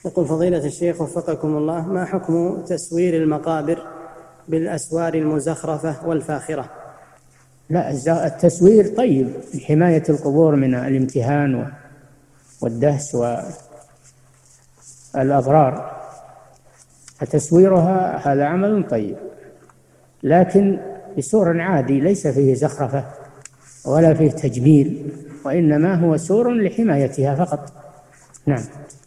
يقول فضيلة الشيخ وفقكم الله: ما حكم تسوير المقابر بالأسوار المزخرفة والفاخرة؟ لا، التسوير طيب لحماية القبور من الامتهان والدهس والأضرار، فتسويرها هذا عمل طيب، لكن بسور عادي ليس فيه زخرفة ولا فيه تجميل، وإنما هو سور لحمايتها فقط. نعم.